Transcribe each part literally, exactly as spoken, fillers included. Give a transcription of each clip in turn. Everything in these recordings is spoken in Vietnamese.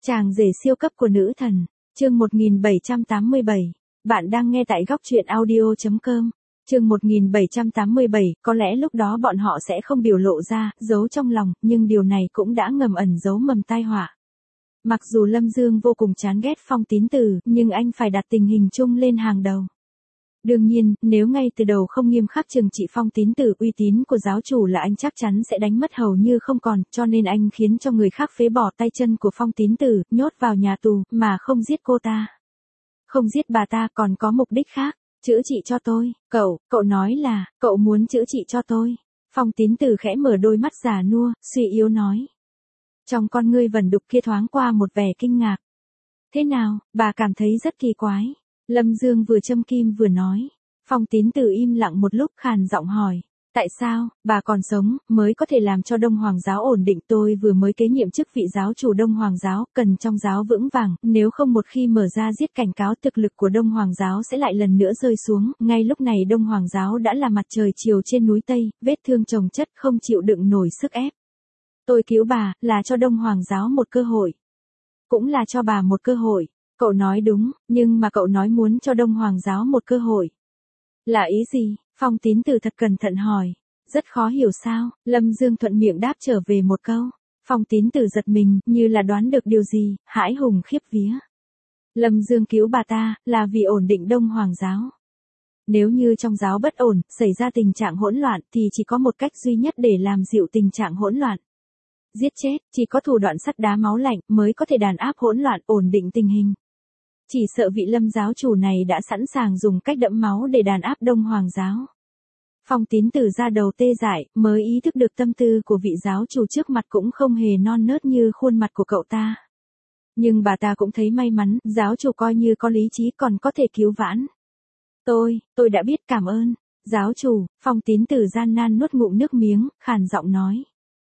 Chàng rể siêu cấp của nữ thần, chương một nghìn bảy trăm tám mươi bảy. Bạn đang nghe tại góc truyện audio chấm com. Chương một nghìn bảy trăm tám mươi bảy, có lẽ lúc đó bọn họ sẽ không biểu lộ ra, giấu trong lòng, nhưng điều này cũng đã ngầm ẩn giấu mầm tai họa. Mặc dù Lâm Dương vô cùng chán ghét Phong Tín Tử, nhưng anh phải đặt tình hình chung lên hàng đầu. Đương nhiên, nếu ngay từ đầu không nghiêm khắc trừng trị Phong Tín Tử, uy tín của giáo chủ là anh chắc chắn sẽ đánh mất hầu như không còn, cho nên anh khiến cho người khác phế bỏ tay chân của Phong Tín Tử, nhốt vào nhà tù, mà không giết cô ta. Không giết bà ta còn có mục đích khác, chữa trị cho tôi, cậu, cậu nói là, cậu muốn chữa trị cho tôi. Phong Tín Tử khẽ mở đôi mắt già nua, suy yếu nói. Trong con ngươi vẩn đục kia thoáng qua một vẻ kinh ngạc. Thế nào, bà cảm thấy rất kỳ quái. Lâm Dương vừa châm kim vừa nói. Phong Tín Tử im lặng một lúc khàn giọng hỏi. Tại sao, bà còn sống, mới có thể làm cho Đông Hoàng giáo ổn định? Tôi vừa mới kế nhiệm chức vị giáo chủ Đông Hoàng giáo, cần trong giáo vững vàng, nếu không một khi mở ra giết cảnh cáo thực lực của Đông Hoàng giáo sẽ lại lần nữa rơi xuống. Ngay lúc này Đông Hoàng giáo đã là mặt trời chiều trên núi Tây, vết thương chồng chất không chịu đựng nổi sức ép. Tôi cứu bà, là cho Đông Hoàng giáo một cơ hội. Cũng là cho bà một cơ hội. Cậu nói đúng, nhưng mà cậu nói muốn cho Đông Hoàng giáo một cơ hội. Là ý gì? Phong Tín Tử thật cẩn thận hỏi. Rất khó hiểu sao? Lâm Dương thuận miệng đáp trở về một câu. Phong Tín Tử giật mình, như là đoán được điều gì, hãi hùng khiếp vía. Lâm Dương cứu bà ta, là vì ổn định Đông Hoàng giáo. Nếu như trong giáo bất ổn, xảy ra tình trạng hỗn loạn, thì chỉ có một cách duy nhất để làm dịu tình trạng hỗn loạn. Giết chết, chỉ có thủ đoạn sắt đá máu lạnh mới có thể đàn áp hỗn loạn, ổn định tình hình. Chỉ sợ vị Lâm giáo chủ này đã sẵn sàng dùng cách đẫm máu để đàn áp Đông Hoàng giáo. Phong Tín Tử ra đầu tê dại, mới ý thức được tâm tư của vị giáo chủ trước mặt cũng không hề non nớt như khuôn mặt của cậu ta. Nhưng bà ta cũng thấy may mắn, giáo chủ coi như có lý trí còn có thể cứu vãn. Tôi, tôi đã biết, cảm ơn. Giáo chủ, Phong Tín Tử gian nan nuốt ngụm nước miếng, khàn giọng nói.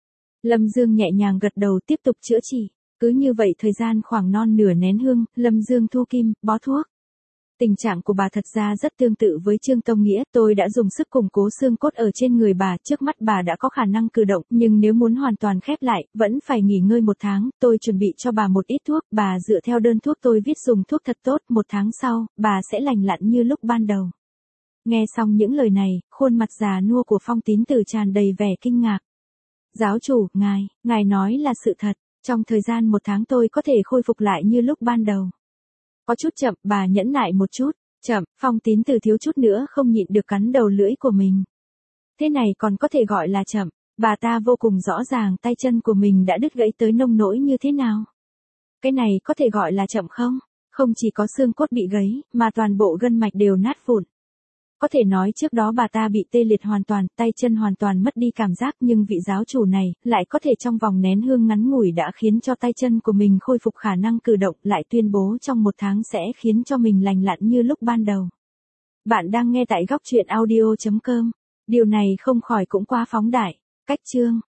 Lâm Dương nhẹ nhàng gật đầu tiếp tục chữa trị. Cứ như vậy thời gian khoảng non nửa nén hương, Lâm Dương thu kim, bó thuốc. Tình trạng của bà thật ra rất tương tự với Trương Tông Nghĩa, tôi đã dùng sức củng cố xương cốt ở trên người bà, trước mắt bà đã có khả năng cử động, nhưng nếu muốn hoàn toàn khép lại, vẫn phải nghỉ ngơi một tháng, tôi chuẩn bị cho bà một ít thuốc, bà dựa theo đơn thuốc tôi viết dùng thuốc thật tốt, một tháng sau, bà sẽ lành lặn như lúc ban đầu. Nghe xong những lời này, khuôn mặt già nua của Phong Tín Tử tràn đầy vẻ kinh ngạc. Giáo chủ, ngài, ngài nói là sự thật. Trong thời gian một tháng tôi có thể khôi phục lại như lúc ban đầu. Có chút chậm, bà nhẫn nại một chút. Chậm, Phong Tín Tử thiếu chút nữa không nhịn được cắn đầu lưỡi của mình. Thế này còn có thể gọi là chậm. Bà ta vô cùng rõ ràng tay chân của mình đã đứt gãy tới nông nỗi như thế nào. Cái này có thể gọi là chậm không? Không chỉ có xương cốt bị gãy, mà toàn bộ gân mạch đều nát vụn. Có thể nói trước đó bà ta bị tê liệt hoàn toàn, tay chân hoàn toàn mất đi cảm giác, nhưng vị giáo chủ này, lại có thể trong vòng nén hương ngắn ngủi đã khiến cho tay chân của mình khôi phục khả năng cử động, lại tuyên bố trong một tháng sẽ khiến cho mình lành lặn như lúc ban đầu. Bạn đang nghe tại góc truyện audio chấm com. Điều này không khỏi cũng quá phóng đại. Cách chương.